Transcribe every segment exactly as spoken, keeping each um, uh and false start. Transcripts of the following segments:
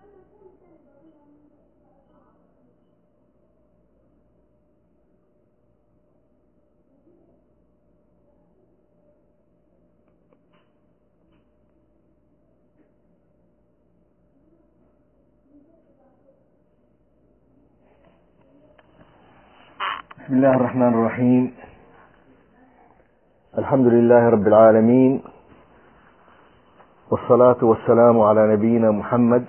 بسم الله الرحمن الرحيم. الحمد لله رب العالمين، والصلاة والسلام على نبينا محمد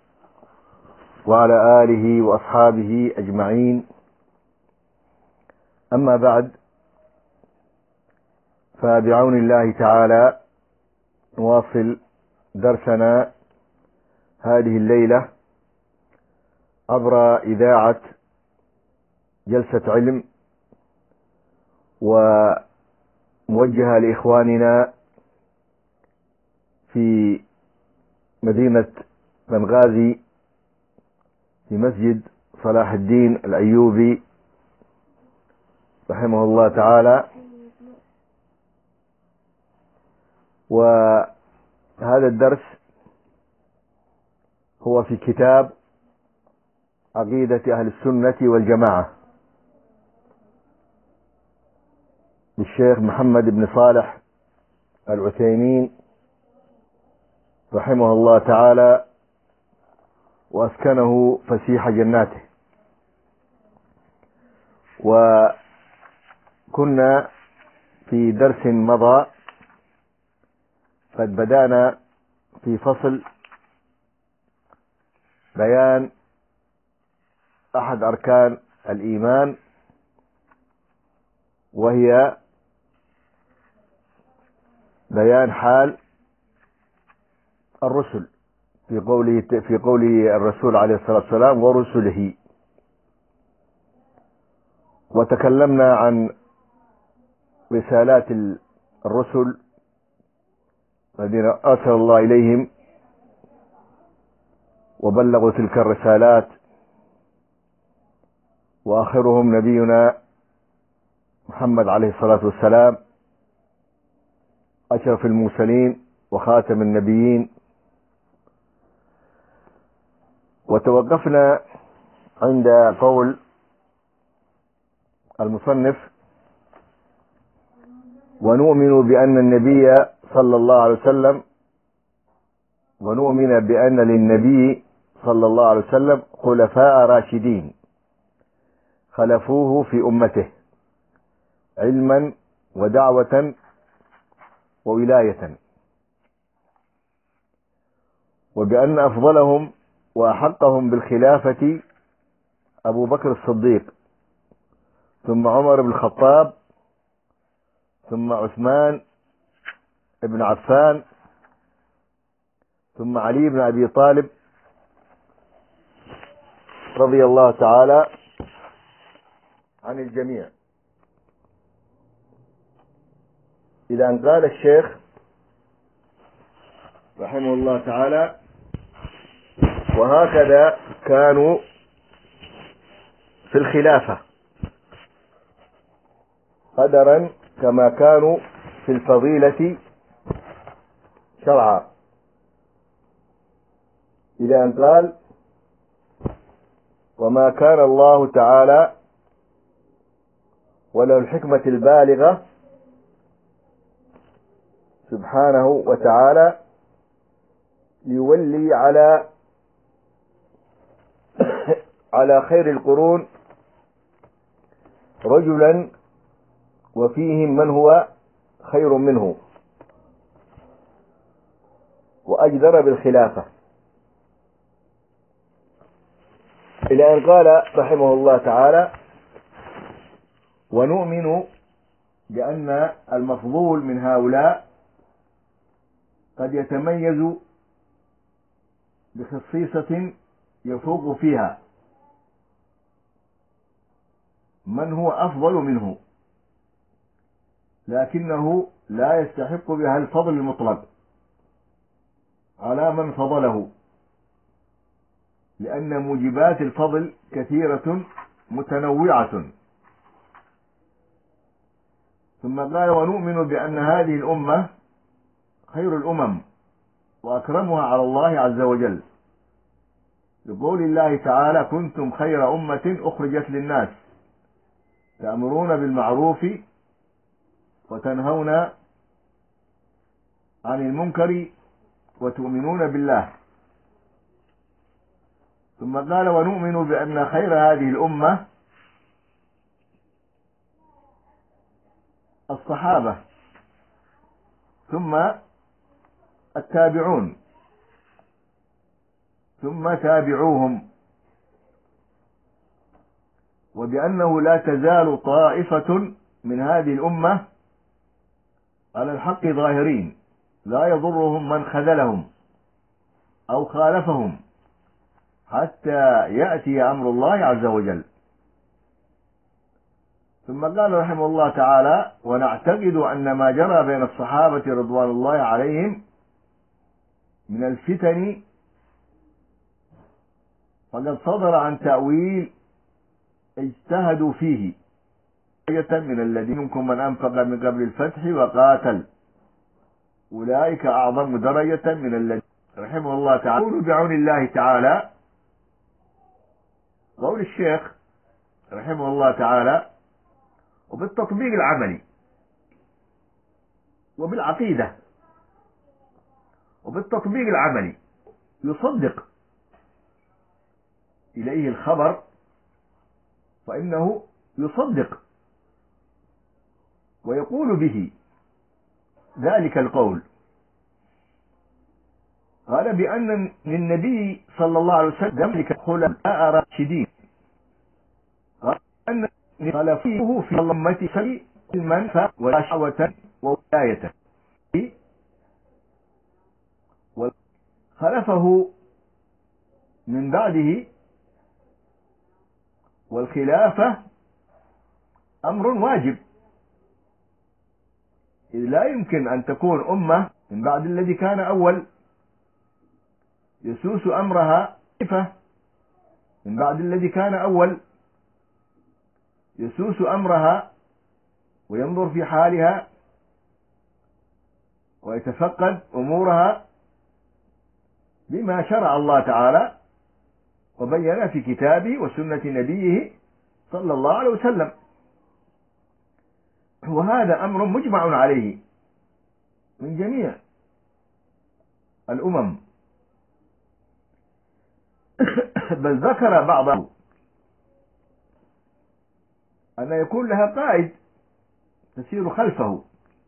وعلى آله وأصحابه أجمعين. أما بعد، فبعون الله تعالى نواصل درسنا هذه الليلة عبر إذاعة جلسة علم، وموجهة لإخواننا في مدينة بنغازي في مسجد صلاح الدين الأيوبي رحمه الله تعالى. وهذا الدرس هو في كتاب عقيدة أهل السنة والجماعة للشيخ محمد بن صالح العثيمين رحمه الله تعالى، وأسكنه فسيح جناته. وكنا في درس مضى قد بدأنا في فصل بيان أحد أركان الإيمان، وهي بيان حال الرسل في قوله في قوله الرسول عليه الصلاة والسلام ورسله. وتكلمنا عن رسالات الرسل الذين أرسل الله إليهم وبلغوا تلك الرسالات، وآخرهم نبينا محمد عليه الصلاة والسلام أشرف المرسلين وخاتم النبيين. وتوقفنا عند قول المصنف: ونؤمن بأن النبي صلى الله عليه وسلم ونؤمن بأن للنبي صلى الله عليه وسلم خلفاء راشدين خلفوه في أمته علما ودعوة وولاية، وبأن أفضلهم وأحقهم بالخلافة أبو بكر الصديق، ثم عمر بن الخطاب، ثم عثمان بن عفان، ثم علي بن أبي طالب رضي الله تعالى عن الجميع، إلى أن قال الشيخ رحمه الله تعالى: وهكذا كانوا في الخلافة قدرا كما كانوا في الفضيلة شرعا، إلى أن قال: وما كان الله تعالى وله الحكمة البالغة سبحانه وتعالى يولي على على خير القرون رجلا وفيهم من هو خير منه وأجدر بالخلافة، إلى أن قال رحمه الله تعالى: ونؤمن بأن المفضول من هؤلاء قد يتميز بخصيصة يفوق فيها من هو أفضل منه، لكنه لا يستحق بها الفضل المطلق على من فضله، لأن موجبات الفضل كثيرة متنوعة. ثم قال: ونؤمن بأن هذه الأمة خير الأمم وأكرمها على الله عز وجل، لقول الله تعالى: كنتم خير أمة أخرجت للناس تأمرون بالمعروف وتنهون عن المنكر وتؤمنون بالله. ثم قال: ونؤمن بأن خير هذه الأمة الصحابة ثم التابعون ثم تابعوهم، وبأنه لا تزال طائفة من هذه الأمة على الحق ظاهرين لا يضرهم من خذلهم أو خالفهم حتى يأتي أمر الله عز وجل. ثم قال رحمه الله تعالى: ونعتقد أن ما جرى بين الصحابة رضوان الله عليهم من الفتن فقد صدر عن تأويل اجتهدوا فيه من الذين منكم من أنفق من قبل الفتح وقاتل أولئك أعظم درجة من الذين. رحمه الله تعالى: يقول بعون الله تعالى، قول الشيخ رحمه الله تعالى: وبالتطبيق العملي وبالعقيدة. وبالتطبيق العملي يصدق إليه الخبر فإنه يصدق ويقول به ذلك القول. قال بأن للنبي صلى الله عليه وسلم ذلك خلفاء راشدين، قال أن خلفه في أمته علما وشعوة وولاية، وخلفه من بعده والخلافة أمر واجب، إذ لا يمكن أن تكون أمة من بعد الذي كان أول يسوس أمرها خليفة من بعد الذي كان أول يسوس أمرها وينظر في حالها ويتفقد أمورها بما شرع الله تعالى وبين في كتابه وسنة نبيه صلى الله عليه وسلم. وهذا أمر مجمع عليه من جميع الأمم، بل ذكر بعضهم أن يكون لها قائد تسير خلفه،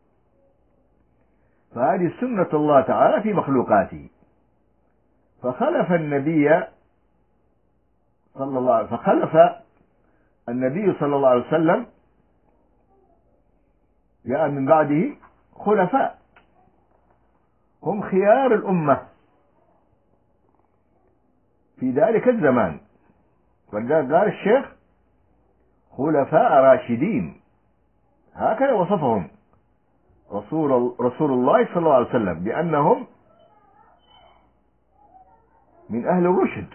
فهذه سنة الله تعالى في مخلوقاته. فخلف النبي صلى الله عليه فخلف النبي صلى الله عليه وسلم جاء من بعده خلفاء هم خيار الأمة في ذلك الزمان. ولذلك قال الشيخ: خلفاء راشدين، هكذا وصفهم رسول رسول الله صلى الله عليه وسلم بأنهم من أهل الرشد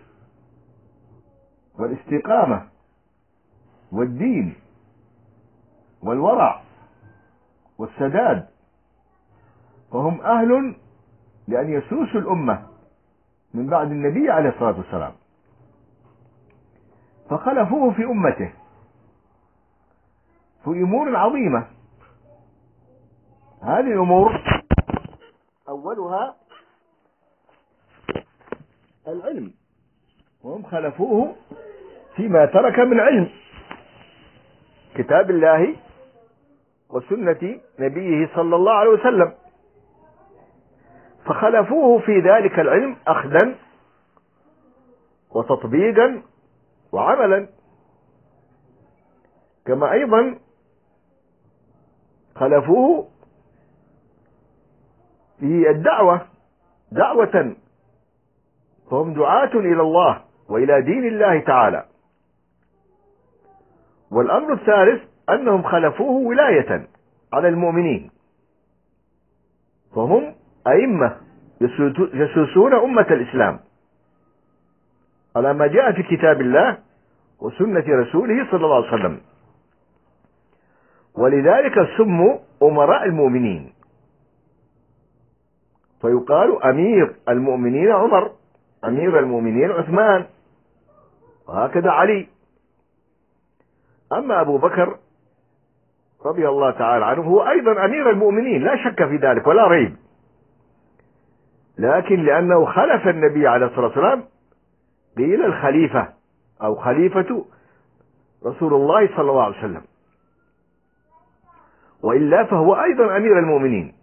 والاستقامة والدين والورع والسداد، فهم أهل لأن يسوسوا الأمة من بعد النبي عليه الصلاة والسلام. فخلفوه في أمته في أمور عظيمة. هذه الأمور أولها العلم، وهم خلفوه فيما ترك من علم كتاب الله وسنة نبيه صلى الله عليه وسلم، فخلفوه في ذلك العلم أخذا وتطبيقا وعملا، كما أيضا خلفوه في الدعوة دعوة، فهم دعاة إلى الله وإلى دين الله تعالى. والأمر الثالث أنهم خلفوه ولاية على المؤمنين، فهم أئمة يسوسون أمة الإسلام على ما جاء في كتاب الله وسنة رسوله صلى الله عليه وسلم. ولذلك سموا أمراء المؤمنين، فيقال أمير المؤمنين عمر أمير المؤمنين عثمان، وهكذا علي. أما أبو بكر رضي الله تعالى عنه هو أيضا أمير المؤمنين، لا شك في ذلك ولا ريب، لكن لأنه خلف النبي عليه الصلاة والسلام قيل الخليفة أو خليفة رسول الله صلى الله عليه وسلم، وإلا فهو أيضا أمير المؤمنين.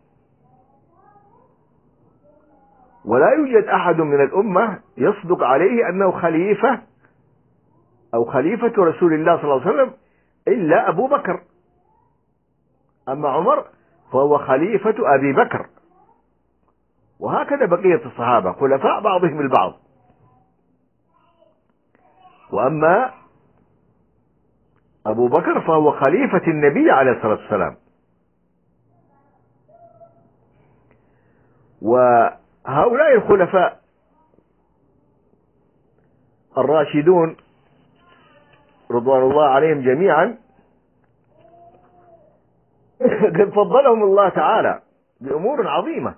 ولا يوجد أحد من الأمة يصدق عليه أنه خليفة أو خليفة رسول الله صلى الله عليه وسلم إلا أبو بكر. أما عمر فهو خليفة أبي بكر، وهكذا بقية الصحابة خلفاء بعضهم البعض. وأما أبو بكر فهو خليفة النبي عليه الصلاة والسلام. وهؤلاء الخلفاء الراشدون رضوان الله عليهم جميعا قد فضلهم الله تعالى بأمور عظيمة،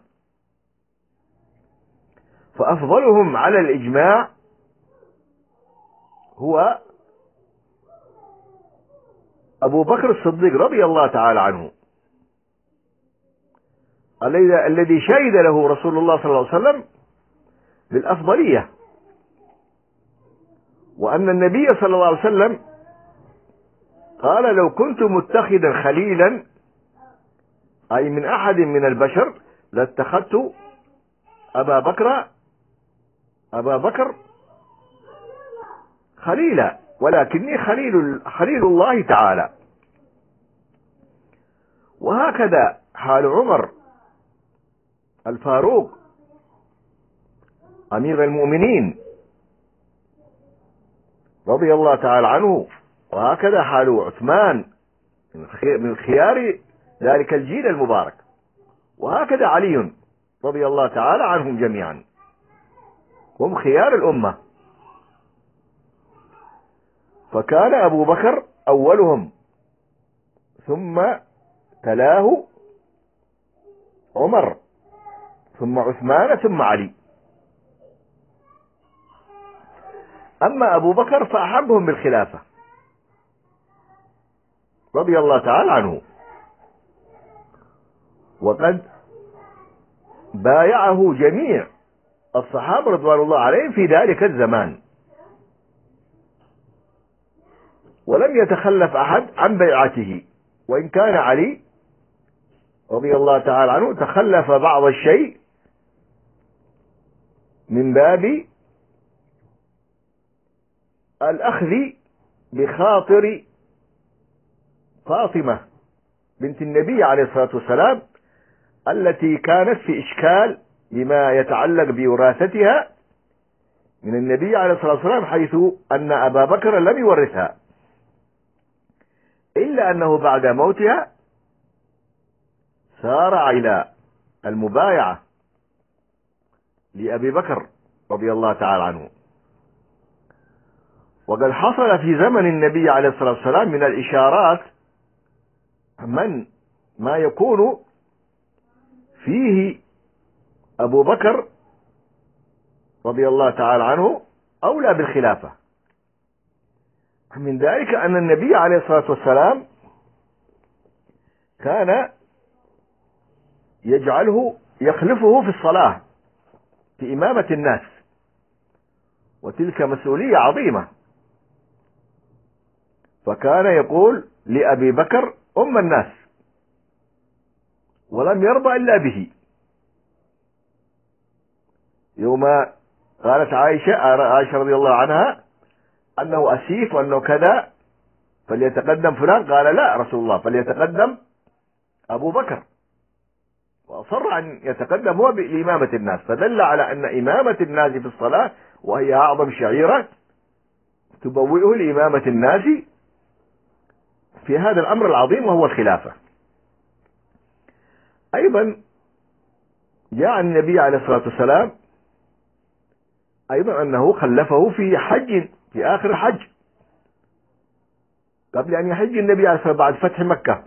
فأفضلهم على الإجماع هو أبو بكر الصديق رضي الله تعالى عنه، الذي شهد له رسول الله صلى الله عليه وسلم بالأفضلية، وأن النبي صلى الله عليه وسلم قال: لو كنت متخذا خليلا، أي من أحد من البشر، لاتخذت أبا بكر أبا بكر خليلا، ولكني خليل خليل الله تعالى. وهكذا حال عمر الفاروق أمير المؤمنين رضي الله تعالى عنه، وهكذا حال عثمان من خيار ذلك الجيل المبارك، وهكذا علي رضي الله تعالى عنهم جميعا، هم خيار الأمة. فكان أبو بكر أولهم، ثم تلاه عمر، ثم عثمان، ثم علي. أما أبو بكر فأحبهم بالخلافة رضي الله تعالى عنه، وقد بايعه جميع الصحابة رضوان الله عليهم في ذلك الزمان، ولم يتخلف أحد عن بيعته، وإن كان علي رضي الله تعالى عنه تخلف بعض الشيء من باب الأخذ بخاطر فاطمة بنت النبي عليه الصلاة والسلام، التي كانت في إشكال بما يتعلق بوراثتها من النبي عليه الصلاة والسلام، حيث أن أبا بكر لم يورثها، إلا أنه بعد موتها سارع إلى المبايعة لأبي بكر رضي الله تعالى عنه. وقد حصل في زمن النبي عليه الصلاة والسلام من الإشارات من ما يكون فيه أبو بكر رضي الله تعالى عنه أولى بالخلافة. من ذلك أن النبي عليه الصلاة والسلام كان يجعله يخلفه في الصلاة في إمامة الناس، وتلك مسؤولية عظيمة. فكان يقول لأبي بكر: أم الناس، ولم يرضى إلا به. يوم قالت عائشة عائشة رضي الله عنها أنه أسيف وأنه كذا، فليتقدم فلان، قال: لا رسول الله، فليتقدم أبو بكر، وأصر أن يتقدم هو بإمامة الناس، فدل على أن إمامة الناس في الصلاة، وهي أعظم شعيرة، تبوئه لإمامة الناس في هذا الأمر العظيم وهو الخلافة. أيضا جاء النبي عليه الصلاة والسلام أيضا أنه خلفه في حج، في آخر الحج، قبل أن يحج النبي عليه الصلاة والسلام بعد فتح مكة،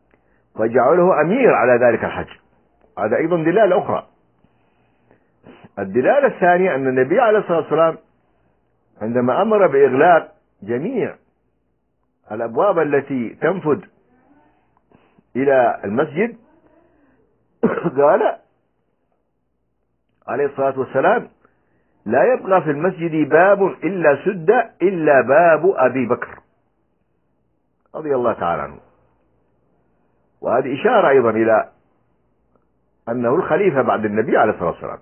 فجعله أمير على ذلك الحج. هذا أيضا دلالة أخرى الدلالة الثانية أن النبي عليه الصلاة والسلام عندما أمر بإغلاق جميع الأبواب التي تنفذ إلى المسجد قال عليه الصلاة والسلام: لا يبقى في المسجد باب إلا سد إلا باب أبي بكر رضي الله تعالى عنه. وهذه إشارة أيضا إلى أنه الخليفة بعد النبي عليه الصلاة والسلام.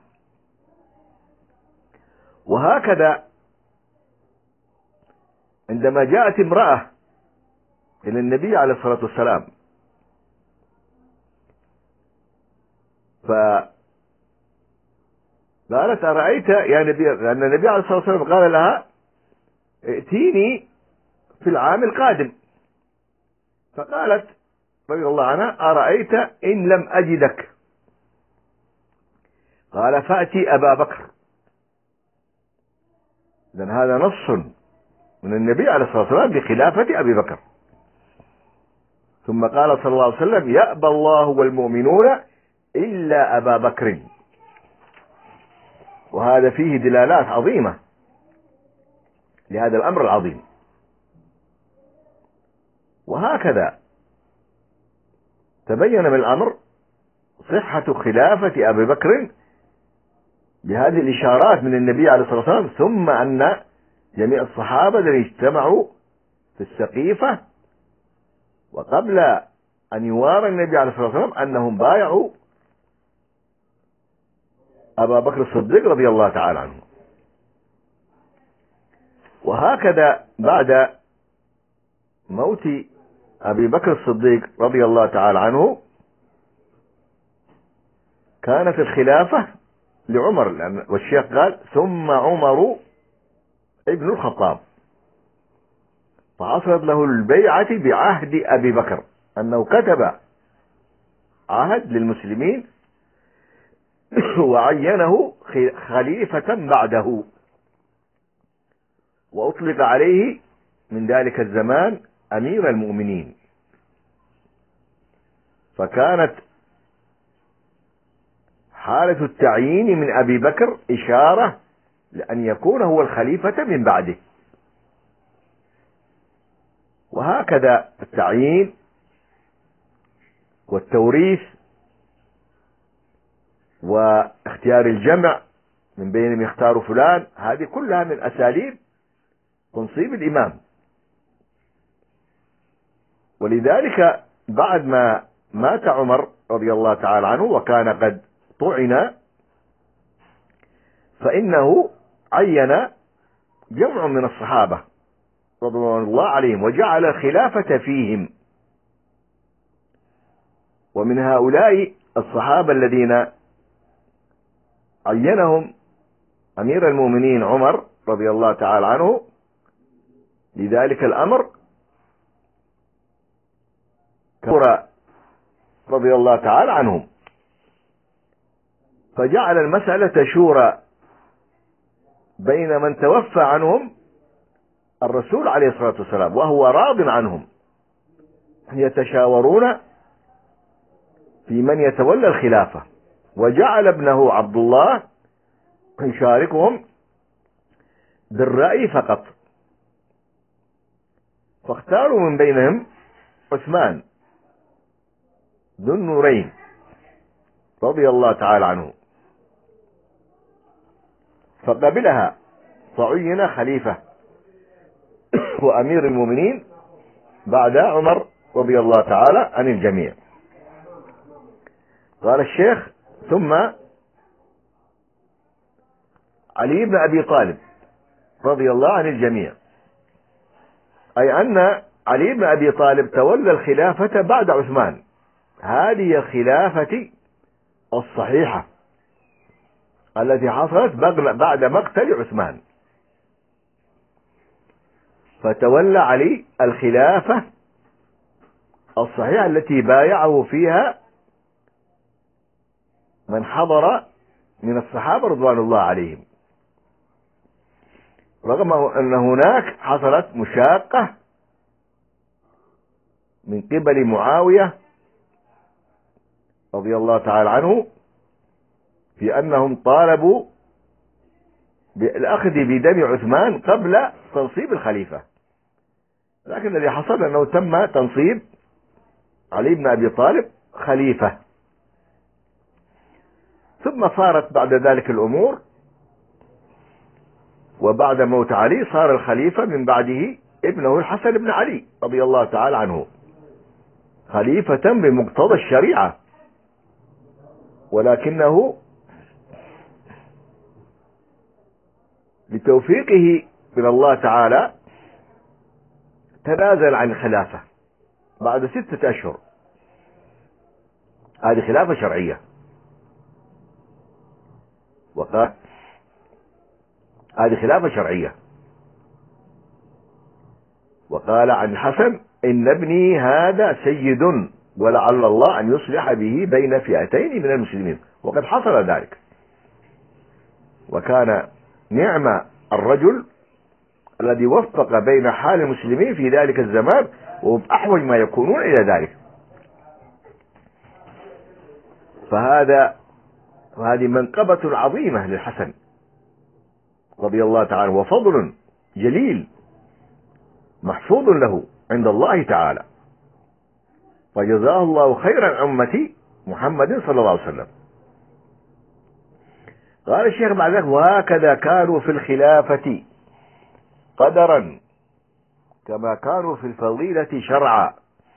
وهكذا عندما جاءت امرأة إلى النبي عليه الصلاة والسلام فقالت: أرأيت يا نبي، لأن النبي عليه الصلاة والسلام قال لها: ائتيني في العام القادم. فقالت رضي الله عنها: أرأيت إن لم أجدك؟ قال: فأتي أبا بكر. إذن هذا نص من النبي عليه الصلاة والسلام بخلافة أبي بكر. ثم قال صلى الله عليه وسلم: يأبى الله والمؤمنون إلا أبا بكر. وهذا فيه دلالات عظيمة لهذا الأمر العظيم. وهكذا تبين من الأمر صحة خلافة أبي بكر بهذه الإشارات من النبي عليه الصلاة والسلام، ثم أن جميع الصحابة الذين اجتمعوا في السقيفة وقبل أن يوارى النبي عليه الصلاة والسلام أنهم بايعوا أبا بكر الصديق رضي الله تعالى عنه. وهكذا بعد موت أبي بكر الصديق رضي الله تعالى عنه كانت الخلافة لعمر، والشيخ قال: ثم عمر ابن الخطاب، فحصلت له البيعة بعهد أبي بكر، أنه كتب عهد للمسلمين وعينه خليفة بعده، وأطلق عليه من ذلك الزمان أمير المؤمنين. فكانت حالة التعيين من أبي بكر إشارة لأن يكون هو الخليفة من بعده. وهكذا التعيين والتوريث واختيار الجمع من بينهم يختار فلان، هذه كلها من أساليب تنصيب الإمام. ولذلك بعد ما مات عمر رضي الله تعالى عنه وكان قد طعن، فإنه عين جمع من الصحابة رضوان الله عليهم وجعل الخلافة فيهم. ومن هؤلاء الصحابة الذين عينهم أمير المؤمنين عمر رضي الله تعالى عنه لذلك الأمر كبر رضي الله تعالى عنهم، فجعل المسألة شورى بين من توفى عنهم الرسول عليه الصلاة والسلام وهو راض عنهم، يتشاورون في من يتولى الخلافة، وجعل ابنه عبد الله يشاركهم بالرأي فقط. فاختاروا من بينهم عثمان ذو النورين رضي الله تعالى عنه، فقبلها فعين خليفة وأمير المؤمنين بعد عمر رضي الله تعالى عن الجميع. قال الشيخ: ثم علي بن أبي طالب رضي الله عن الجميع، أي أن علي بن أبي طالب تولى الخلافة بعد عثمان. هذه الخلافة الصحيحة التي حصلت بعد مقتل عثمان، فتولى علي الخلافة الصحيحة التي بايعه فيها من حضر من الصحابة رضوان الله عليهم، رغم أن هناك حصلت مشاقة من قبل معاوية رضي الله تعالى عنه في أنهم طالبوا بالأخذ بدم عثمان قبل تنصيب الخليفة، لكن الذي حصل أنه تم تنصيب علي بن أبي طالب خليفة. ثم صارت بعد ذلك الأمور، وبعد موت علي صار الخليفة من بعده ابنه الحسن بن علي رضي الله تعالى عنه خليفة بمقتضى الشريعة، ولكنه لتوفيقه من الله تعالى تنازل عن الخلافة بعد ستة أشهر. هذه خلافة شرعية، وقال هذه خلافة شرعية وقال عن الحسن: إن ابني هذا سيد ولعل الله أن يصلح به بين فئتين من المسلمين، وقد حصل ذلك، وكان نعم الرجل الذي وفق بين حال المسلمين في ذلك الزمان، وهم أحوج ما يكونون إلى ذلك. فهذا وهذه منقبة عظيمة للحسن رضي الله تعالى، وفضل جليل محفوظ له عند الله تعالى، وجزاه الله خيرا عن أمة محمد صلى الله عليه وسلم. قال الشيخ بعد ذلك: وهكذا كانوا في الخلافة قدرا كما كانوا في الفضيلة شرعا.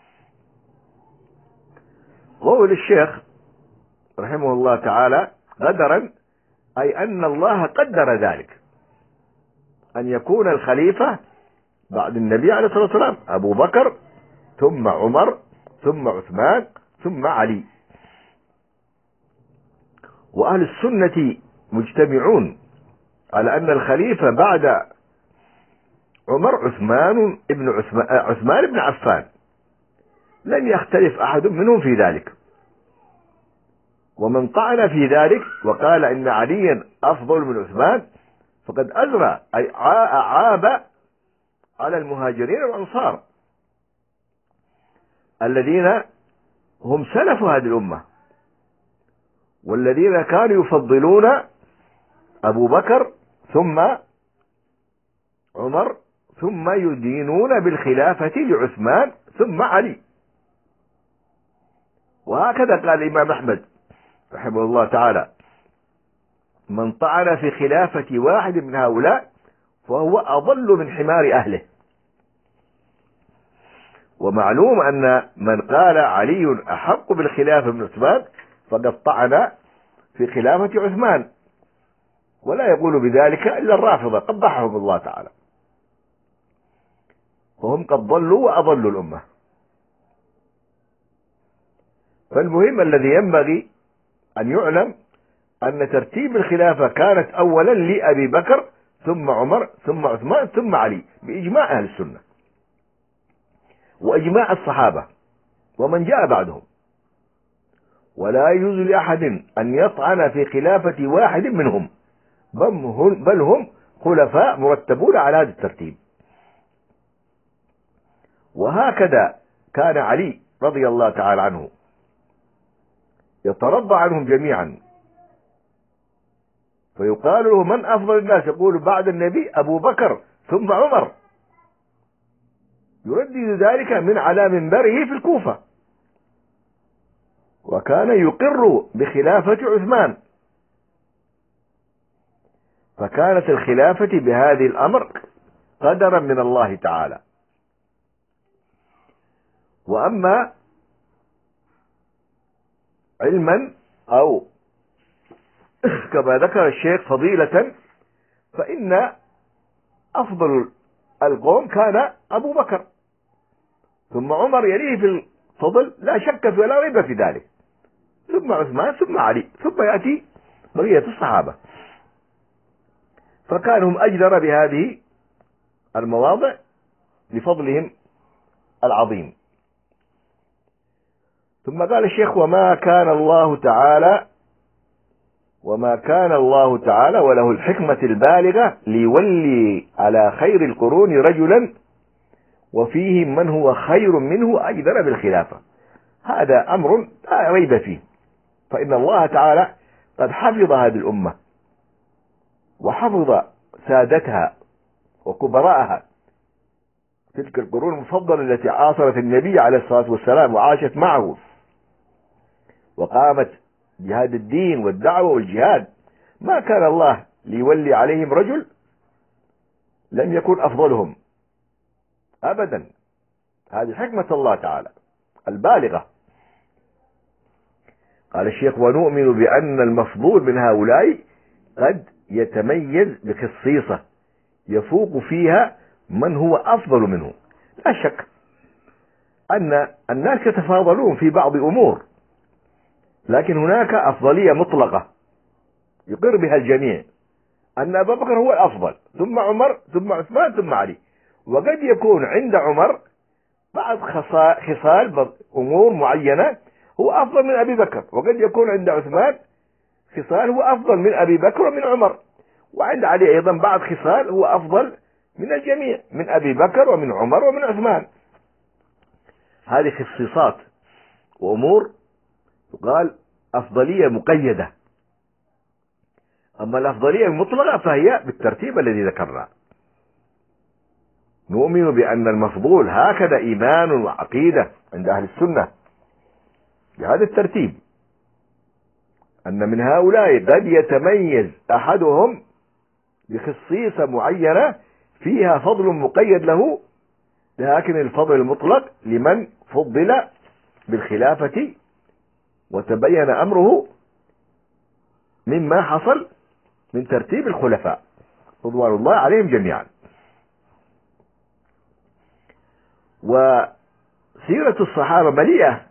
قول الشيخ رحمه الله تعالى قدرا، أي أن الله قدر ذلك، أن يكون الخليفة بعد النبي عليه الصلاة والسلام أبو بكر، ثم عمر، ثم عثمان، ثم علي. وأهل السنة مجتمعون على أن الخليفة بعد عمر عثمان ابن عثمان, عثمان بن عفان، لم يختلف أحد منهم في ذلك. ومن طعن في ذلك وقال إن عليا أفضل من عثمان فقد أزرى، أي عاب على المهاجرين والأنصار الذين هم سلف هذه الأمة، والذين كانوا يفضلون أبو بكر ثم عمر، ثم يدينون بالخلافة لعثمان ثم علي. وهكذا قال الإمام أحمد رحمه الله تعالى: من طعن في خلافة واحد من هؤلاء فهو أضل من حمار أهله. ومعلوم أن من قال علي أحق بالخلافة من عثمان فقد طعن في خلافة عثمان، ولا يقول بذلك إلا الرافضة قبحهم الله تعالى، فهم قد ضلوا وأضلوا الأمة. فالمهم الذي ينبغي أن يعلم أن ترتيب الخلافة كانت أولا لأبي بكر، ثم عمر، ثم عثمان، ثم علي، بإجماع أهل السنة وإجماع الصحابة ومن جاء بعدهم. ولا يجوز لأحد أن يطعن في خلافة واحد منهم، بل هم خلفاء مرتبون على هذا الترتيب. وهكذا كان علي رضي الله تعالى عنه يترضى عنهم جميعا، فيقال له: من أفضل الناس؟ يقول: بعد النبي أبو بكر ثم عمر، يردد ذلك من على منبره في الكوفة. وكان يقر بخلافة عثمان، فكانت الخلافة بهذه الأمر قدرا من الله تعالى. وأما علما أو كما ذكر الشيخ فضيلة، فإن أفضل القوم كان أبو بكر، ثم عمر يليه في الفضل لا شك في ولا ريب في ذلك، ثم عثمان، ثم علي، ثم يأتي بقية الصحابة. فكانوا هم أجدر بهذه المواضع لفضلهم العظيم. ثم قال الشيخ: وما كان الله تعالى وما كان الله تعالى وله الحكمة البالغة ليولي على خير القرون رجلا وفيهم من هو خير منه أجدر بالخلافة. هذا أمر لا ريب فيه، فإن الله تعالى قد حفظ هذه الأمة وحفظ سادتها وكبراءها، تلك القرون المفضلة التي عاصرت النبي عليه الصلاة والسلام وعاشت معه وقامت بهذا الدين والدعوة والجهاد. ما كان الله ليولي عليهم رجل لم يكن أفضلهم أبدا. هذه حكمة الله تعالى البالغة. قال الشيخ: ونؤمن بأن المفضول من هؤلاء قد يتميز بخصيصة يفوق فيها من هو أفضل منه. لا شك أن الناس يتفاضلون في بعض أمور، لكن هناك أفضلية مطلقة يقر بها الجميع، أن أبا بكر هو الأفضل، ثم عمر، ثم عثمان، ثم علي. وقد يكون عند عمر بعض خصال أمور معينة هو أفضل من أبي بكر، وقد يكون عند عثمان خصال هو أفضل من أبي بكر ومن عمر، وعند علي أيضا بعض خصال هو أفضل من الجميع، من أبي بكر ومن عمر ومن عثمان. هذه خصيصات وأمور تقال أفضلية مقيدة. أما الأفضلية المطلقة فهي بالترتيب الذي ذكرنا. نؤمن بأن المفضول هكذا إيمان وعقيدة عند أهل السنة بهذا الترتيب، أن من هؤلاء قد يتميز أحدهم بخصيصة معينة فيها فضل مقيد له، لكن الفضل المطلق لمن فضل بالخلافة وتبين أمره مما حصل من ترتيب الخلفاء رضوان الله عليهم جميعا. وسيرة الصحابة مليئة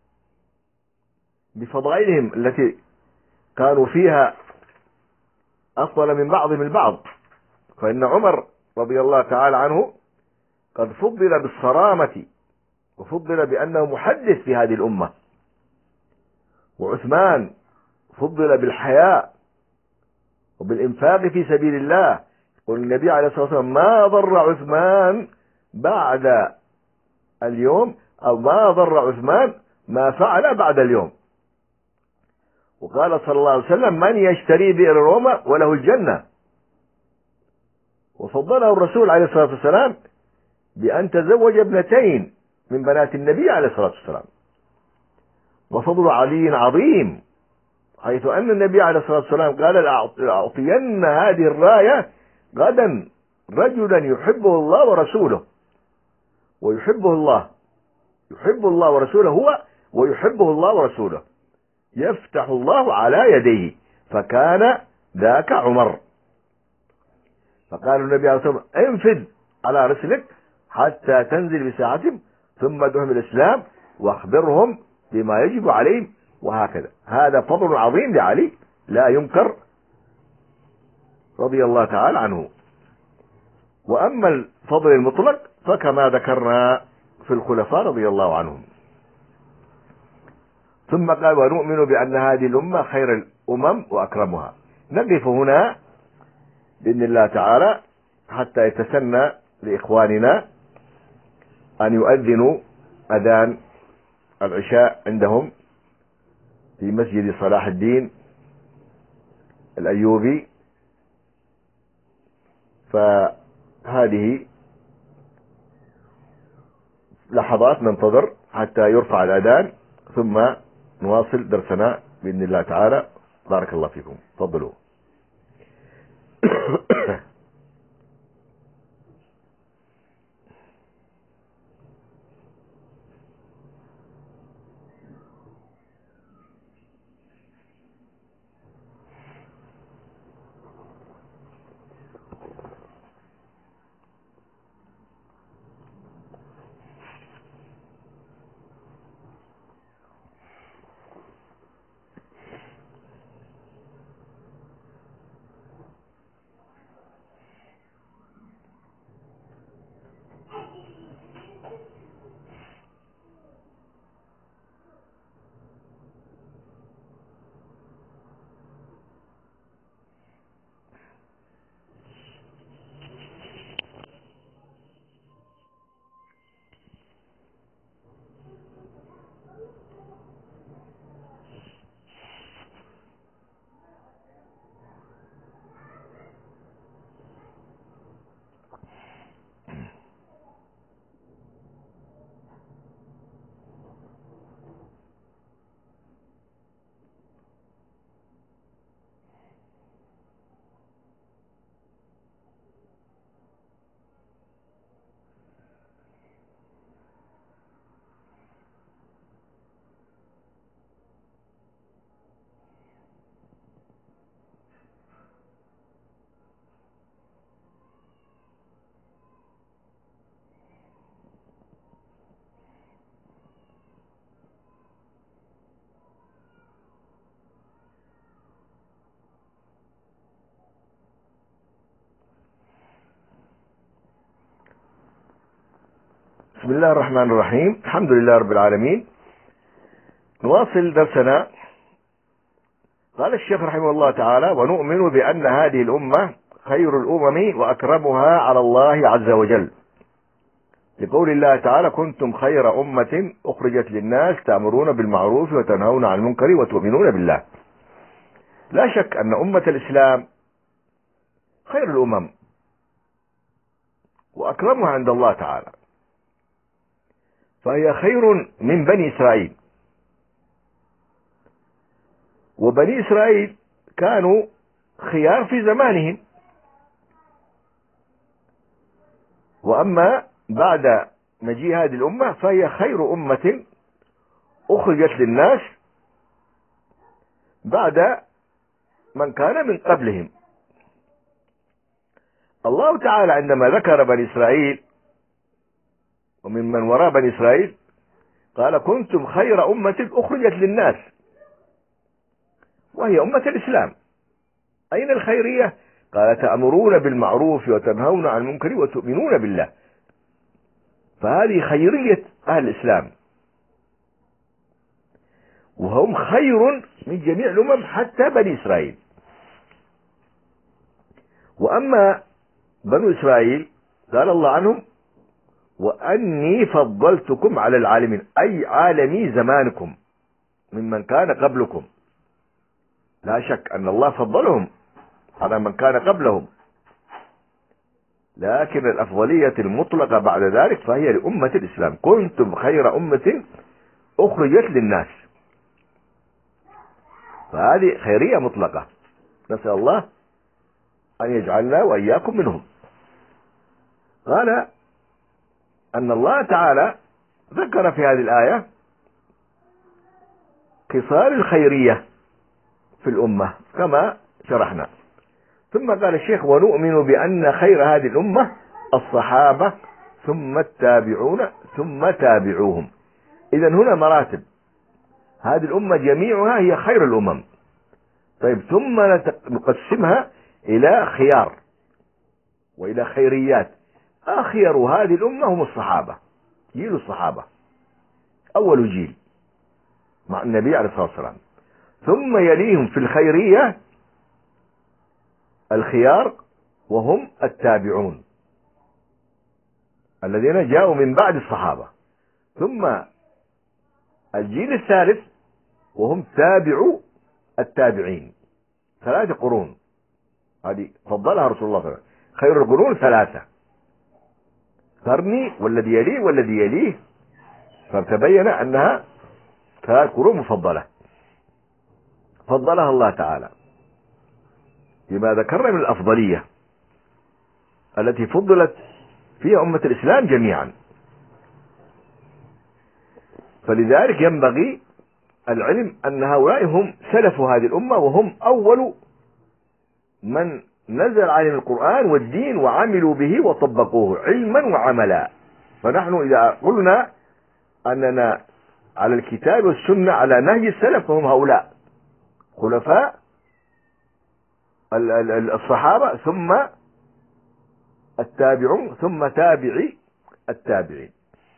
بفضائلهم التي كانوا فيها أفضل من بعضهم البعض. فإن عمر رضي الله تعالى عنه قد فضل بالصرامة وفضل بأنه محدث في هذه الأمة، وعثمان فضل بالحياء وبالإنفاق في سبيل الله. يقول النبي عليه الصلاة والسلام: ما ضر عثمان بعد اليوم، أو ما ضر عثمان ما فعل بعد اليوم. وقال صلى الله عليه وسلم: من يشتري بئر روما وله الجنة. وفضله الرسول عليه الصلاة والسلام بأن تزوج ابنتين من بنات النبي عليه الصلاة والسلام. وفضل علي عظيم، حيث أن النبي عليه الصلاة والسلام قال: لأعطين هذه الراية غدا رجلا يحبه الله ورسوله، ويحبه الله يحب الله ورسوله هو ويحبه الله ورسوله، يفتح الله على يديه. فكان ذاك عمر. فقال النبي عليه الصلاة والسلام: انفذ على رسلك حتى تنزل بساعتهم، ثم ادعهم الإسلام واخبرهم بما يجب عليهم. وهكذا. هذا فضل عظيم لعلي لا ينكر رضي الله تعالى عنه. وأما الفضل المطلق فكما ذكرنا في الخلفاء رضي الله عنهم. ثم قال: ونؤمن بأن هذه الأمة خير الأمم وأكرمها. نقف هنا بإذن الله تعالى حتى يتسنى لإخواننا أن يؤذنوا أذان العشاء عندهم في مسجد صلاح الدين الأيوبي. فهذه لحظات ننتظر حتى يرفع الأذان، ثم نواصل درسنا بإذن الله تعالى. بارك الله فيكم. تفضلوا. بسم الله الرحمن الرحيم. الحمد لله رب العالمين. نواصل درسنا. قال الشيخ رحمه الله تعالى: ونؤمن بأن هذه الأمة خير الأمم وأكرمها على الله عز وجل، لقول الله تعالى: كنتم خير أمة أخرجت للناس تأمرون بالمعروف وتنهون عن المنكر وتؤمنون بالله. لا شك أن أمة الإسلام خير الأمم وأكرمها عند الله تعالى، فهي خير من بني إسرائيل. وبني إسرائيل كانوا خيار في زمانهم، وأما بعد مجيء هذه الأمة فهي خير أمة أخرجت للناس بعد من كان من قبلهم. الله تعالى عندما ذكر بني إسرائيل وممن وراء بني إسرائيل قال: كنتم خير أمة أخرجت للناس، وهي أمة الإسلام. أين الخيرية؟ قال: تأمرون بالمعروف وتنهون عن المنكر وتؤمنون بالله. فهذه خيرية أهل الإسلام، وهم خير من جميع الأمم حتى بني إسرائيل. وأما بنو إسرائيل قال الله عنهم: وأني فضلتكم على العالمين، أي عالمي زمانكم ممن كان قبلكم. لا شك أن الله فضلهم على من كان قبلهم، لكن الأفضلية المطلقة بعد ذلك فهي لأمة الإسلام. كنتم خير أمة أخرجت للناس، فهذه خيرية مطلقة، نسأل الله أن يجعلنا وإياكم منهم. قال أن الله تعالى ذكر في هذه الآية خصال الخيرية في الأمة كما شرحنا. ثم قال الشيخ: ونؤمن بأن خير هذه الأمة الصحابة ثم التابعون ثم تابعوهم. إذن هنا مراتب، هذه الأمة جميعها هي خير الأمم. طيب، ثم نقسمها إلى خيار وإلى خيريات. آخر هذه الأمة هم الصحابة، جيل الصحابة، أول جيل مع النبي عليه الصلاة والسلام. ثم يليهم في الخيرية الخيار وهم التابعون الذين جاءوا من بعد الصحابة. ثم الجيل الثالث وهم تابعوا التابعين، ثلاثة قرون، هذه فضلها رسول الله صلى الله عليه وسلم. خير القرون ثلاثة: قرني والذي يليه والذي يليه، فتبين أنها ثلاث قرون مفضلة فضلها الله تعالى بما ذكرنا من الأفضلية التي فضلت فيها أمة الإسلام جميعا. فلذلك ينبغي العلم أن هؤلاء هم سلف هذه الأمة، وهم أول من نزل عليهم القرآن والدين وعملوا به وطبقوه علما وعملا. فنحن إذا قلنا أننا على الكتاب والسنة على نهج السلف فهم هؤلاء خلفاء الصحابة ثم التابعون ثم تابعي التابعين.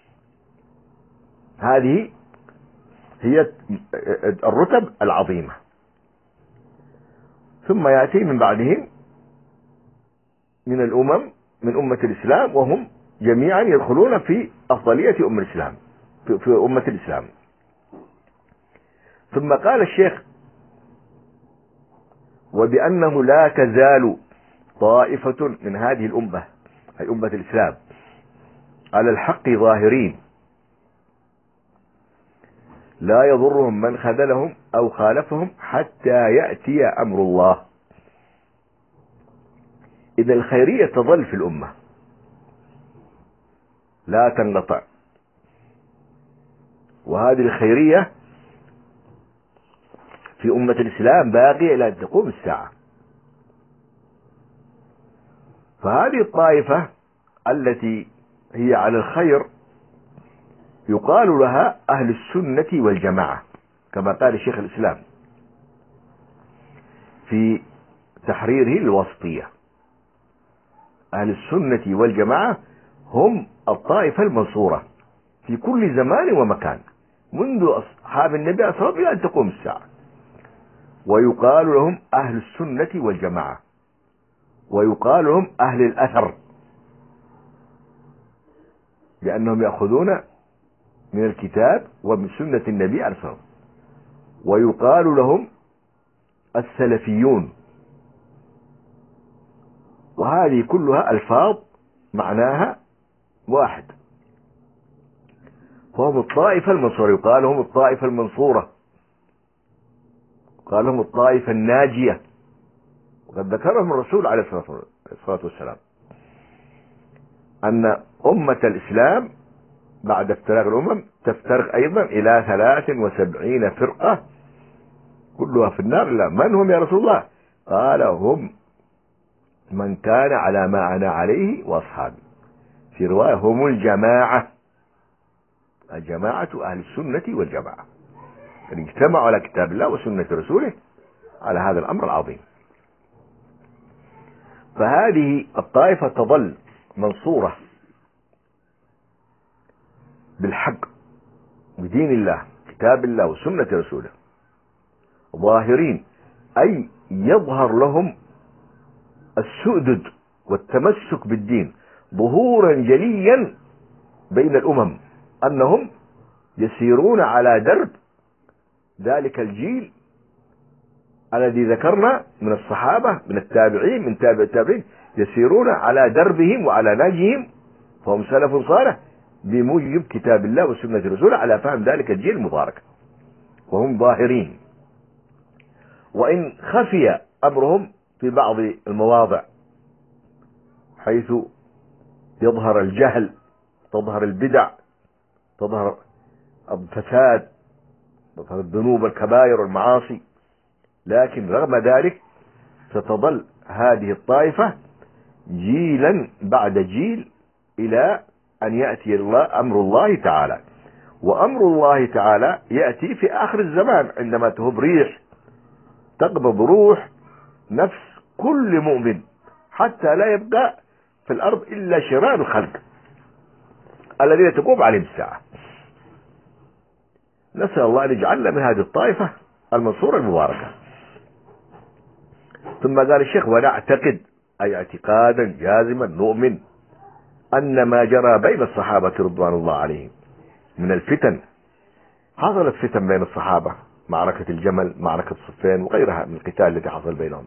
هذه هي الرتب العظيمة. ثم يأتي من بعدهم من الأمم من أمة الإسلام، وهم جميعا يدخلون في أفضلية أمة الإسلام في أمة الإسلام. ثم قال الشيخ: وبأنه لا تزال طائفة من هذه الأمة، أي أمة الإسلام، على الحق ظاهرين لا يضرهم من خذلهم أو خالفهم حتى يأتي أمر الله. إذا الخيرية تظل في الأمة لا تنقطع، وهذه الخيرية في أمة الإسلام باقية إلى أن تقوم الساعة. فهذه الطائفة التي هي على الخير يقال لها أهل السنة والجماعة، كما قال شيخ الإسلام في تحريره الوسطية. أهل السنة والجماعة هم الطائفة المنصورة في كل زمان ومكان منذ أصحاب النبي صلى الله عليه وسلم إلى أن تقوم الساعة. ويقال لهم أهل السنة والجماعة، ويقال لهم أهل الأثر، لأنهم يأخذون من الكتاب ومن سنة النبي عليه الصلاة والسلام. ويقال لهم السلفيون. وهذه كلها ألفاظ معناها واحد، وهم الطائفة المنصورة. يقال لهم الطائفة المنصورة، قال لهم الطائفة الناجية، وقد ذكرهم الرسول عليه الصلاة والسلام أن أمة الإسلام بعد افتراق الأمم تفترق أيضا إلى ثلاث وسبعين فرقة كلها في النار. لا، من هم يا رسول الله؟ قال هم من كان على ما أنا عليه وأصحابي. في رواية هم الجماعة، الجماعة أهل السنة والجماعة، يعني اجتمعوا على كتاب الله وسنة رسوله على هذا الأمر العظيم. فهذه الطائفة تظل منصورة بالحق بدين الله كتاب الله وسنة رسوله، ظاهرين، أي يظهر لهم السؤدد والتمسك بالدين ظهورا جليا بين الأمم، أنهم يسيرون على درب ذلك الجيل الذي ذكرنا من الصحابة من التابعين من تابع التابعين، يسيرون على دربهم وعلى نهجهم، فهم سلف صالح بموجب كتاب الله وسنة رسوله على فهم ذلك الجيل المبارك، وهم ظاهرين. وإن خفي أمرهم في بعض المواضع حيث يظهر الجهل، تظهر البدع، تظهر الفساد، تظهر الذنوب الكبائر والمعاصي، لكن رغم ذلك ستظل هذه الطائفة جيلا بعد جيل إلى أن يأتي الله أمر الله تعالى. وأمر الله تعالى يأتي في آخر الزمان عندما تهب ريح تقبض روح نفس كل مؤمن حتى لا يبقى في الأرض إلا شرار الخلق الذين تقوم عليهم الساعة. نسأل الله أن يجعلنا من هذه الطائفة المنصورة المباركة. ثم قال الشيخ: ونعتقد، أي اعتقادا جازما نؤمن أن ما جرى بين الصحابة رضوان الله عليهم من الفتن، حصلت فتن بين الصحابة، معركة الجمل، معركة صفين، وغيرها من القتال التي حصل بينهم.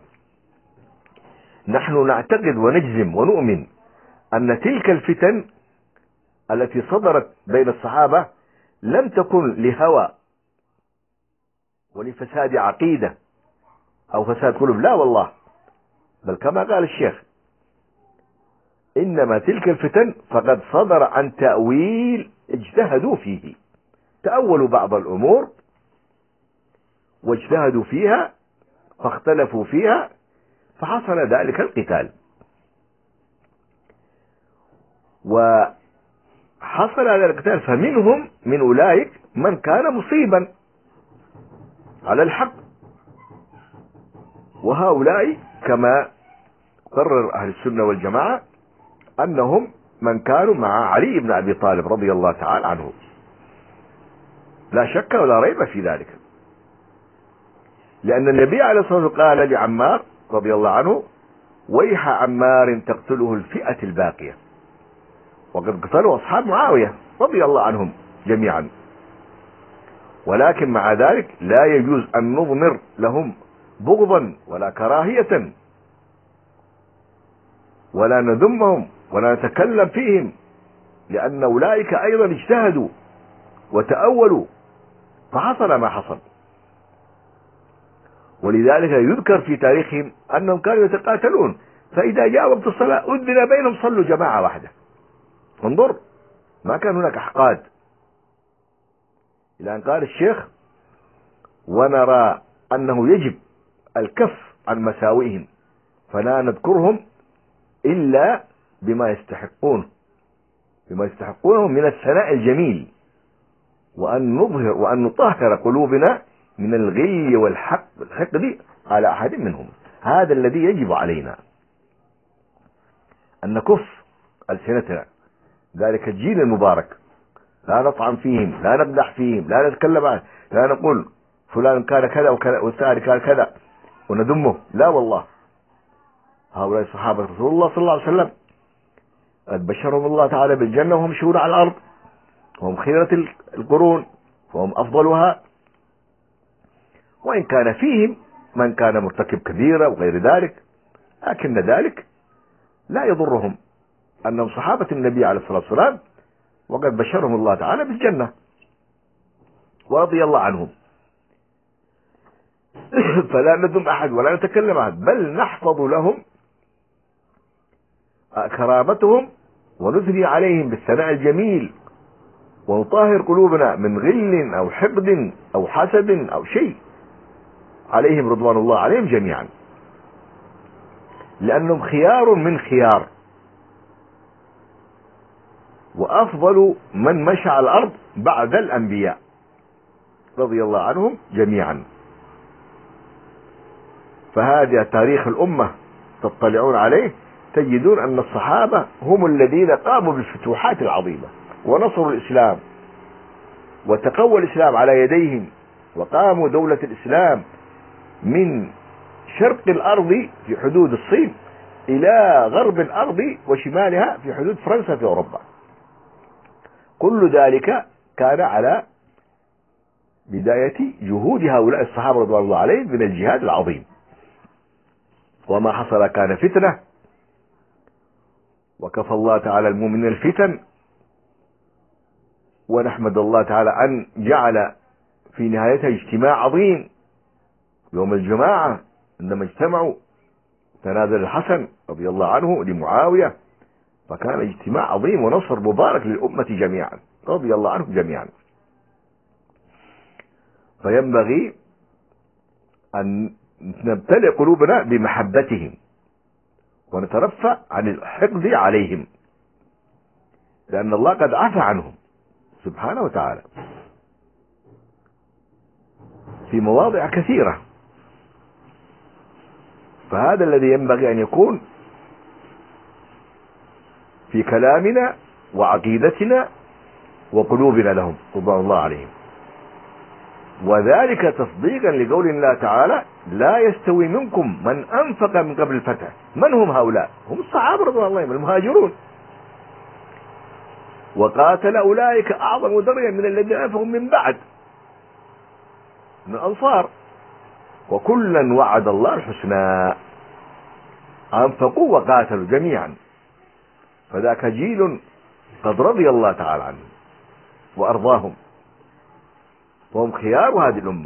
نحن نعتقد ونجزم ونؤمن أن تلك الفتن التي صدرت بين الصحابة لم تكن لهوى ولفساد عقيدة أو فساد قلوب، لا والله، بل كما قال الشيخ: إنما تلك الفتن فقد صدر عن تأويل اجتهدوا فيه، تأولوا بعض الأمور واجتهدوا فيها فاختلفوا فيها فحصل ذلك القتال. وحصل هذا القتال فمنهم من أولئك من كان مصيبا على الحق، وهؤلاء كما قرر أهل السنة والجماعة أنهم من كانوا مع علي بن أبي طالب رضي الله تعالى عنه، لا شك ولا ريب في ذلك، لأن النبي عليه الصلاة والسلام قال لعمار رضي الله عنه: ويح عمار تقتله الفئة الباقية. وقد قتلوا أصحاب معاوية رضي الله عنهم جميعا، ولكن مع ذلك لا يجوز أن نضمر لهم بغضا ولا كراهية ولا نذمهم ولا نتكلم فيهم، لأن أولئك أيضا اجتهدوا وتأولوا فحصل ما حصل. ولذلك يذكر في تاريخهم أنهم كانوا يتقاتلون، فإذا جاء وقت الصلاة أذن بينهم صلوا جماعة واحدة. انظر، ما كان هناك أحقاد. إلى أن قال الشيخ: ونرى أنه يجب الكف عن مساوئهم فلا نذكرهم إلا بما يستحقون بما يستحقونه من الثناء الجميل، وأن نظهر وأن نطهر قلوبنا من الغي والحق والحقد على أحد منهم. هذا الذي يجب علينا، أن نكف ألسنتنا ذلك الجيل المبارك لا نطعن فيهم، لا نقدح فيهم، لا نتكلم عنه، لا نقول فلان كان كذا وكذا والثاني كان كذا وندمه، لا والله. هؤلاء صحابة رسول الله صلى الله عليه وسلم قد بشرهم الله تعالى بالجنة وهم مشهور على الأرض، وهم خيرة القرون وهم أفضلها، وإن كان فيهم من كان مرتكب كبيرة وغير ذلك، لكن ذلك لا يضرهم أنهم صحابة النبي عليه الصلاة والسلام، وقد بشرهم الله تعالى بالجنة ورضي الله عنهم. فلا نذم أحد ولا نتكلم أحد، بل نحفظ لهم كرامتهم ونثني عليهم بالثناء الجميل، ونطهر قلوبنا من غل أو حقد أو حسد أو شيء عليهم رضوان الله عليهم جميعا، لأنهم خيار من خيار، وأفضل من مشى على الأرض بعد الأنبياء رضي الله عنهم جميعا. فهذا تاريخ الأمة تطلعون عليه تجدون أن الصحابة هم الذين قاموا بالفتوحات العظيمة ونصروا الإسلام وتقوى الإسلام على يديهم، وقاموا دولة الإسلام من شرق الأرض في حدود الصين إلى غرب الأرض وشمالها في حدود فرنسا في أوروبا. كل ذلك كان على بداية جهود هؤلاء الصحابة رضوان الله عليهم من الجهاد العظيم، وما حصل كان فتنة، وكفى الله تعالى المؤمنين الفتن، ونحمد الله تعالى أن جعل في نهايتها اجتماع عظيم يوم الجماعة عندما اجتمعوا تنازل الحسن رضي الله عنه لمعاوية، فكان اجتماع عظيم ونصر مبارك للأمة جميعا رضي الله عنهم جميعا. فينبغي أن نبتلع قلوبنا بمحبتهم ونترفع عن الحقد عليهم، لأن الله قد عفى عنهم سبحانه وتعالى في مواضع كثيرة. فهذا الذي ينبغي أن يكون في كلامنا وعقيدتنا وقلوبنا لهم رضوان الله عليهم، وذلك تصديقا لقول الله تعالى: لا يستوي منكم من أنفق من قبل الفتح. من هم هؤلاء؟ هم الصحابة رضوان الله عنهم المهاجرون، وقاتل أولئك أعظم درجة من الذين أنفقوا من بعد من الأنصار، وكلا وعد الله الحسنى، أنفقوا وقاتلوا جميعا، فذاك جيل قد رضي الله تعالى عنهم وأرضاهم، وهم خيار هذه الأمة.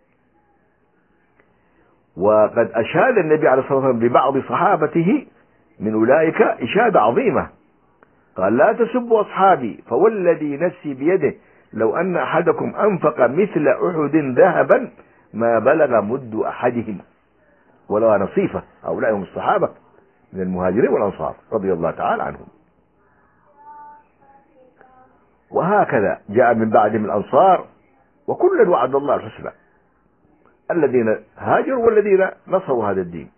وقد أشاد النبي عليه الصلاة والسلام ببعض صحابته من أولئك إشادة عظيمة، قال: لا تسبوا أصحابي فوالذي نفسي بيده لو أن أحدكم أنفق مثل أحد ذهبا ما بلغ مد أحدهم ولا نصيفة. هؤلاء هم الصحابة من المهاجرين والأنصار رضي الله تعالى عنهم. وهكذا جاء من بعدهم الأنصار، وكلا وعد الله الحسنى، الذين هاجروا والذين نصروا هذا الدين.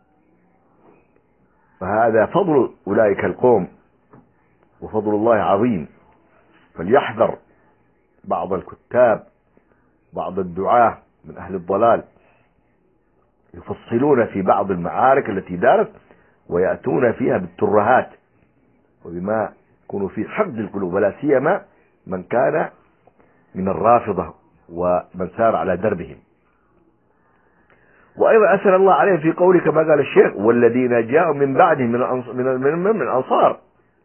فهذا فضل أولئك القوم وفضل الله عظيم. فليحذر بعض الكتاب بعض الدعاة من أهل الضلال يفصلون في بعض المعارك التي دارت ويأتون فيها بالترهات وبما يكون في حقد القلوب، ولا سيما من كان من الرافضة ومن سار على دربهم. وأيضا أسأل الله عليهم في قوله كما قال الشيخ: والذين جاءوا من بعدهم من من من الأنصار،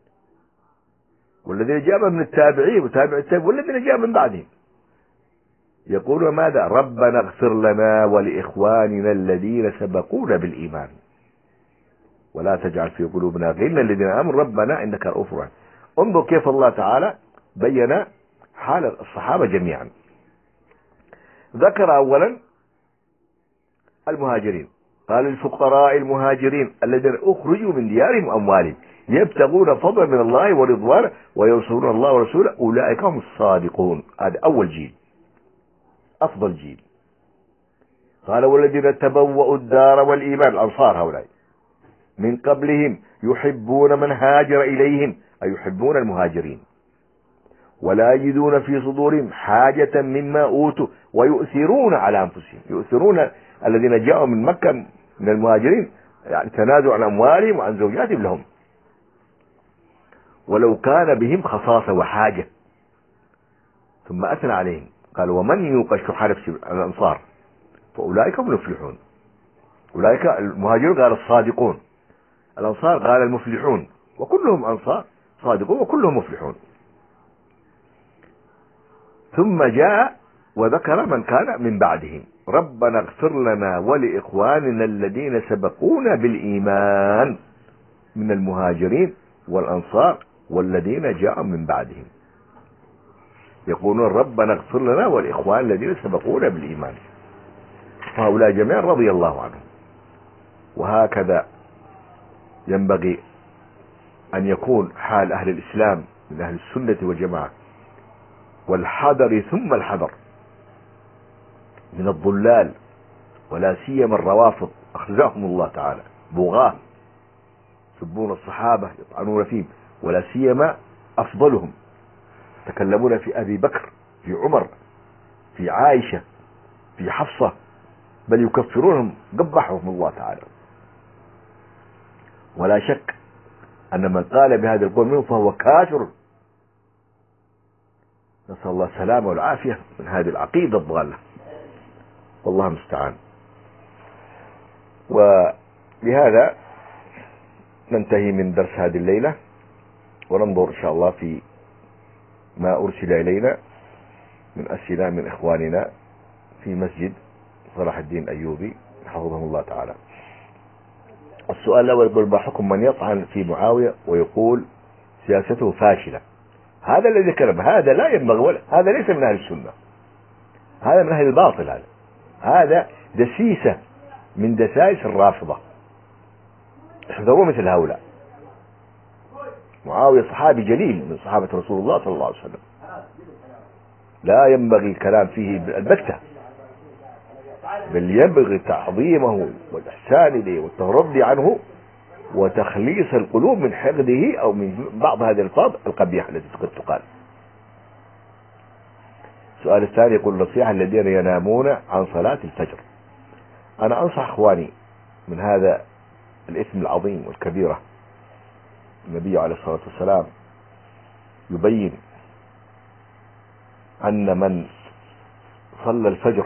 والذين جاءوا من التابعين وتابع التابعين والذين جاءوا من بعدهم، يقولون ماذا؟ ربنا اغفر لنا ولإخواننا الذين سبقونا بالإيمان ولا تجعل في قلوبنا غلا للذين آمنوا ربنا إنك رؤوف رحيم. انظر كيف الله تعالى بين حال الصحابة جميعا. ذكر أولا المهاجرين، قال: الفقراء المهاجرين الذين أخرجوا من ديارهم وأموالهم يبتغون فضلا من الله ورضوانه وينصرون الله ورسوله أولئك هم الصادقون. هذا أول جيل، أفضل جيل. قال: والذين تبوأوا الدار والإيمان، الأنصار هؤلاء، من قبلهم يحبون من هاجر إليهم، أي يحبون المهاجرين، ولا يجدون في صدورهم حاجة مما أوتوا ويؤثرون على أنفسهم. يؤثرون الذين جاءوا من مكة من المهاجرين، يعني تنازعوا عن أموالهم وعن زوجاتهم لهم، ولو كان بهم خصاصة وحاجة. ثم أثنى عليهم قال ومن يوق شح نفسه الأنصار فأولئك هم المفلحون. أولئك المهاجرون قال الصادقون، الأنصار قال المفلحون، وكلهم أنصار صادقون وكلهم مفلحون. ثم جاء وذكر من كان من بعدهم ربنا اغفر لنا ولإخواننا الذين سبقونا بالإيمان من المهاجرين والأنصار والذين جاءوا من بعدهم، يقولون ربنا اغفر لنا والإخوان الذين سبقونا بالإيمان، فهؤلاء جميعا رضي الله عنهم. وهكذا ينبغي أن يكون حال أهل الإسلام من أهل السنة والجماعة، والحذر ثم الحذر من الضلال، ولا سيما الروافض أخزاهم الله تعالى، بغاة يسبون الصحابة يطعنون فيهم، ولا سيما أفضلهم يتكلمون في أبي بكر، في عمر، في عائشة، في حفصة، بل يكفرونهم قبحهم الله تعالى. ولا شك أن من قال بهذا القول منهم فهو كافر، نسأل الله السلامة والعافية من هذه العقيدة الضالة، والله المستعان. ولهذا ننتهي من درس هذه الليلة، وننظر إن شاء الله في ما أرسل إلينا من أسئلة من إخواننا في مسجد صلاح الدين الأيوبي حفظهم الله تعالى. السؤال الأول يقول ما حكم من يطعن في معاوية ويقول سياسته فاشلة؟ هذا الذي ذكر هذا لا ينبغي، ولا هذا ليس من أهل السنة، هذا من أهل الباطل، هذا هذا دسيسة من دسائس الرافضة، احذروا مثل هؤلاء. معاوية صحابي جليل من صحابة رسول الله صلى الله عليه وسلم، لا ينبغي الكلام فيه البتة، بل ينبغي تعظيمه والإحسان إليه والترضي عنه وتخليص القلوب من حقده أو من بعض هذه الألفاظ القبيحة التي قد تقال. السؤال الثاني يقول نصيحة الذين ينامون عن صلاة الفجر. أنا أنصح إخواني من هذا الإثم العظيم والكبيرة. النبي عليه الصلاة والسلام يبين أن من صلى الفجر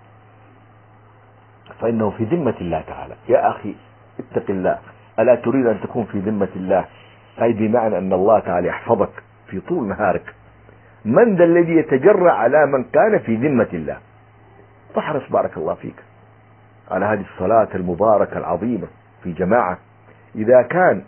فإنه في ذمة الله تعالى. يا أخي اتق الله، ألا تريد أن تكون في ذمة الله؟ أي بمعنى أن الله تعالى يحفظك في طول نهارك. من ذا الذي يتجرأ على من كان في ذمة الله؟ فاحرص بارك الله فيك على هذه الصلاة المباركة العظيمة في جماعة. إذا كان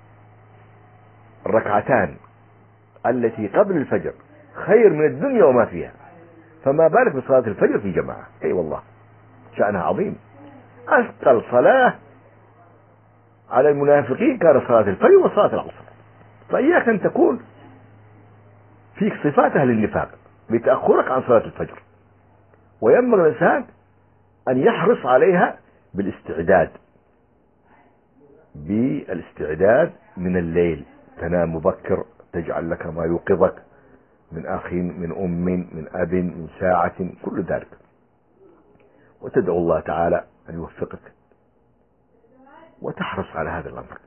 الركعتان التي قبل الفجر خير من الدنيا وما فيها، فما بالك بصلاة الفجر في جماعة؟ أي والله شأنها عظيم. أثقل صلاة على المنافقين كان صلاة الفجر وصلاة العصر، فإياك أن تكون فيك صفات أهل النفاق بتأخرك عن صلاة الفجر. وينبغي الإنسان أن يحرص عليها بالاستعداد بالاستعداد من الليل، تنام مبكر، تجعل لك ما يوقظك من أخ من أم من أب من ساعة، كل ذلك، وتدعو الله تعالى أن يوفقك وتحرص على هذا الأمر.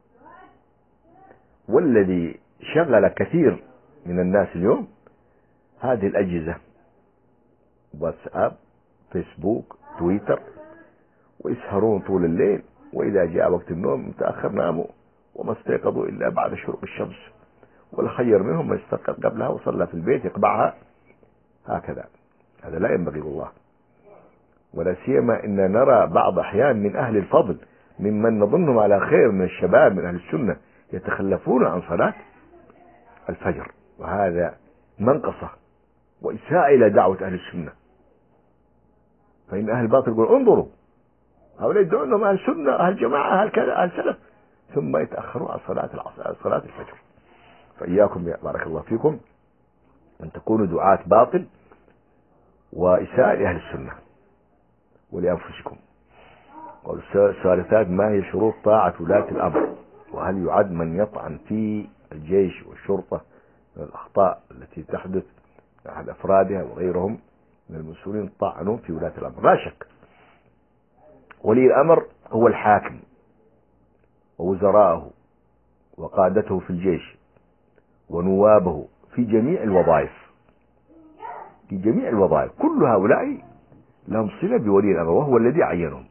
والذي شغل كثير من الناس اليوم هذه الأجهزة، واتساب، فيسبوك، تويتر، ويسهرون طول الليل، وإذا جاء وقت النوم متأخر ناموا وما استيقظوا إلا بعد شروق الشمس، والخير منهم من استيقظ قبلها وصلى في البيت يقبعها هكذا. هذا لا ينبغي والله، ولا سيما إن نرى بعض أحيان من أهل الفضل ممن نظنهم على خير من الشباب من أهل السنة يتخلفون عن صلاة الفجر، وهذا منقصة وإساءة إلى دعوة أهل السنة. فإن أهل الباطل يقول انظروا هؤلاء يدعون أنهم أهل السنة أهل جماعة أهل كذا أهل سلف، ثم يتأخروا عن صلاة صلاة الفجر. فإياكم يا بارك الله فيكم أن تكونوا دعاة باطل وإساءة لأهل السنة ولأنفسكم. والسؤال الثالث ما هي شروط طاعة ولاة الأمر؟ وهل يعد من يطعن في الجيش والشرطة من الأخطاء التي تحدث أحد أفرادها وغيرهم من المسؤولين طعنوا في ولاة الأمر. لا شك ولي الأمر هو الحاكم ووزراءه وقادته في الجيش ونوابه في جميع الوظائف في جميع الوظائف كل هؤلاء لهم صلة بولي الأمر وهو الذي عينهم.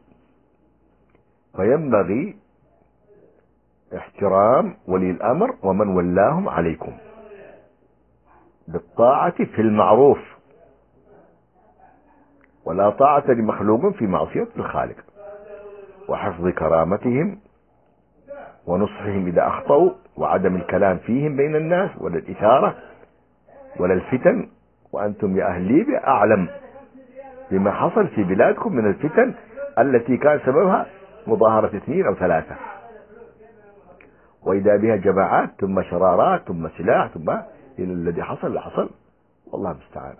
فينبغي احترام ولي الأمر ومن ولاهم عليكم بالطاعة في المعروف، ولا طاعة لمخلوق في معصية الخالق، وحفظ كرامتهم ونصحهم إذا أخطأوا، وعدم الكلام فيهم بين الناس ولا الإثارة ولا الفتن، وأنتم يا أهل ليبيا أعلم بما حصل في بلادكم من الفتن التي كان سببها مظاهرة اثنين أو ثلاثة، وإذا بها جماعات ثم شرارات ثم سلاح ثم إلى الذي حصل اللي حصل والله المستعان.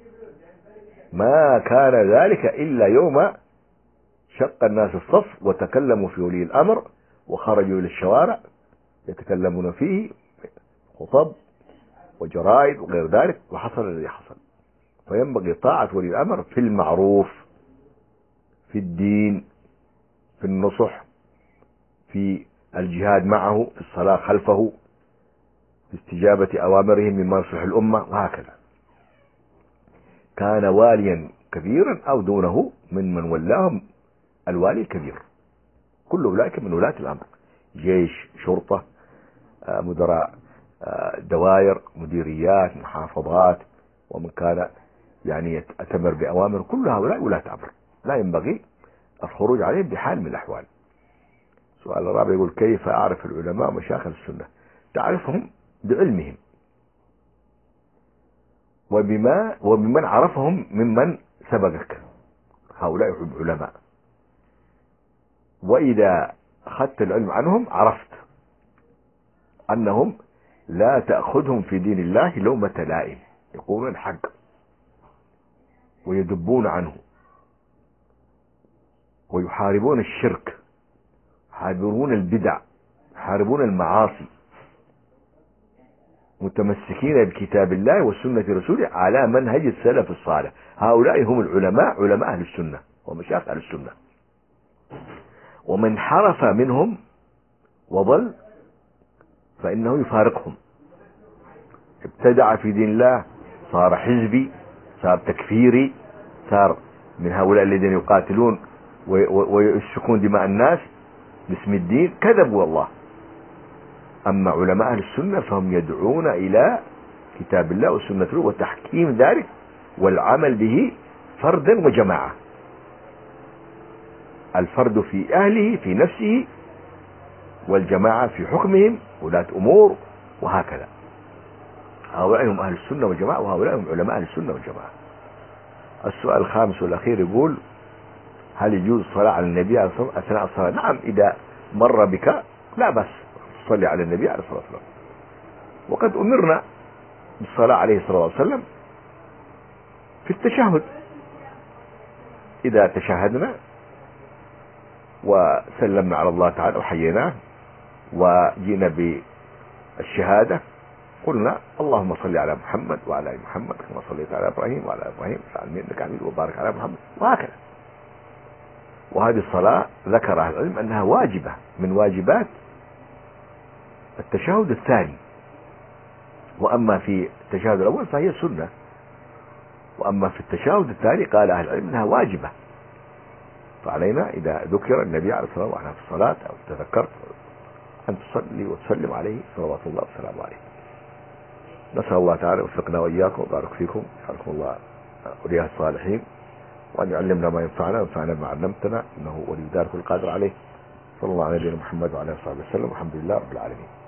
ما كان ذلك إلا يوم شق الناس الصف وتكلموا في ولي الأمر وخرجوا إلى الشوارع يتكلمون فيه خطب وجرائد وغير ذلك، وحصل الذي حصل. فينبغي طاعة ولي الأمر في المعروف، في الدين، في النصح، في الجهاد معه، في الصلاة خلفه، في استجابة أوامرهم مما يصلح الأمة، وهكذا. كان واليا كبيرا أو دونه من من ولاهم الوالي الكبير، كل أولئك من ولاة الأمر، جيش، شرطة، مدراء دوائر، مديريات، محافظات، ومن كان يعني يتمر بأوامر، كل هؤلاء ولاة أمر لا ينبغي الخروج عليهم بحال من الأحوال. سؤال الرابع يقول: كيف أعرف العلماء ومشايخ السنة؟ تعرفهم بعلمهم وبما وبمن عرفهم ممن سبقك، هؤلاء علماء، وإذا أخذت العلم عنهم عرفت أنهم لا تأخذهم في دين الله لومة لائم، يقولون الحق ويدبون عنه ويحاربون الشرك، يحاربون البدع، يحاربون المعاصي، متمسكين بكتاب الله وسنة رسوله على منهج السلف الصالح. هؤلاء هم العلماء، علماء أهل السنة ومشايخ أهل السنة. ومن حرف منهم وضل فإنه يفارقهم، ابتدع في دين الله، صار حزبي، صار تكفيري، صار من هؤلاء الذين يقاتلون ويسفكون دماء الناس باسم الدين، كذبوا الله. أما علماء أهل السنة فهم يدعون إلى كتاب الله وسنة رسوله وتحكيم ذلك والعمل به فردا وجماعة، الفرد في أهله في نفسه، والجماعة في حكمهم، ولاة أمور، وهكذا. هؤلاء هم أهل السنة والجماعة، وهؤلاء هم علماء أهل السنة والجماعة. السؤال الخامس والأخير يقول: هل يجوز الصلاة على النبي عليه الصلاة والسلام أثناء الصلاة؟ نعم، إذا مر بك لا بس تصلي على النبي عليه الصلاة والسلام، وقد أمرنا بالصلاة عليه الصلاة والسلام في التشهد، إذا تشهدنا وسلمنا على الله تعالى وحييناه وجينا بالشهادة قلنا: اللهم صل على محمد وعلى آل محمد كما صليت على إبراهيم وعلى آل إبراهيم إنك حميد، وبارك على محمد، وهكذا. وهذه الصلاة ذكر أهل العلم أنها واجبة من واجبات التشهد الثاني، وأما في التشهد الأول فهي سنة، وأما في التشهد الثاني قال أهل العلم أنها واجبة. فعلينا إذا ذكر النبي عليه الصلاة والسلام في الصلاة أو تذكرت أن تصلي وتسلم عليه صلوات الله وسلامه عليه. نسأل الله تعالى وفقنا وإياكم وبارك فيكم، يحفظكم الله وليها الصالحين، وأن يعلمنا ما ينفعنا وينفعنا ما علمتنا، إنه ولي ذلك القادر عليه. صلى الله على نبينا محمد وعلى آله وصحبه وسلم، والحمد لله رب العالمين.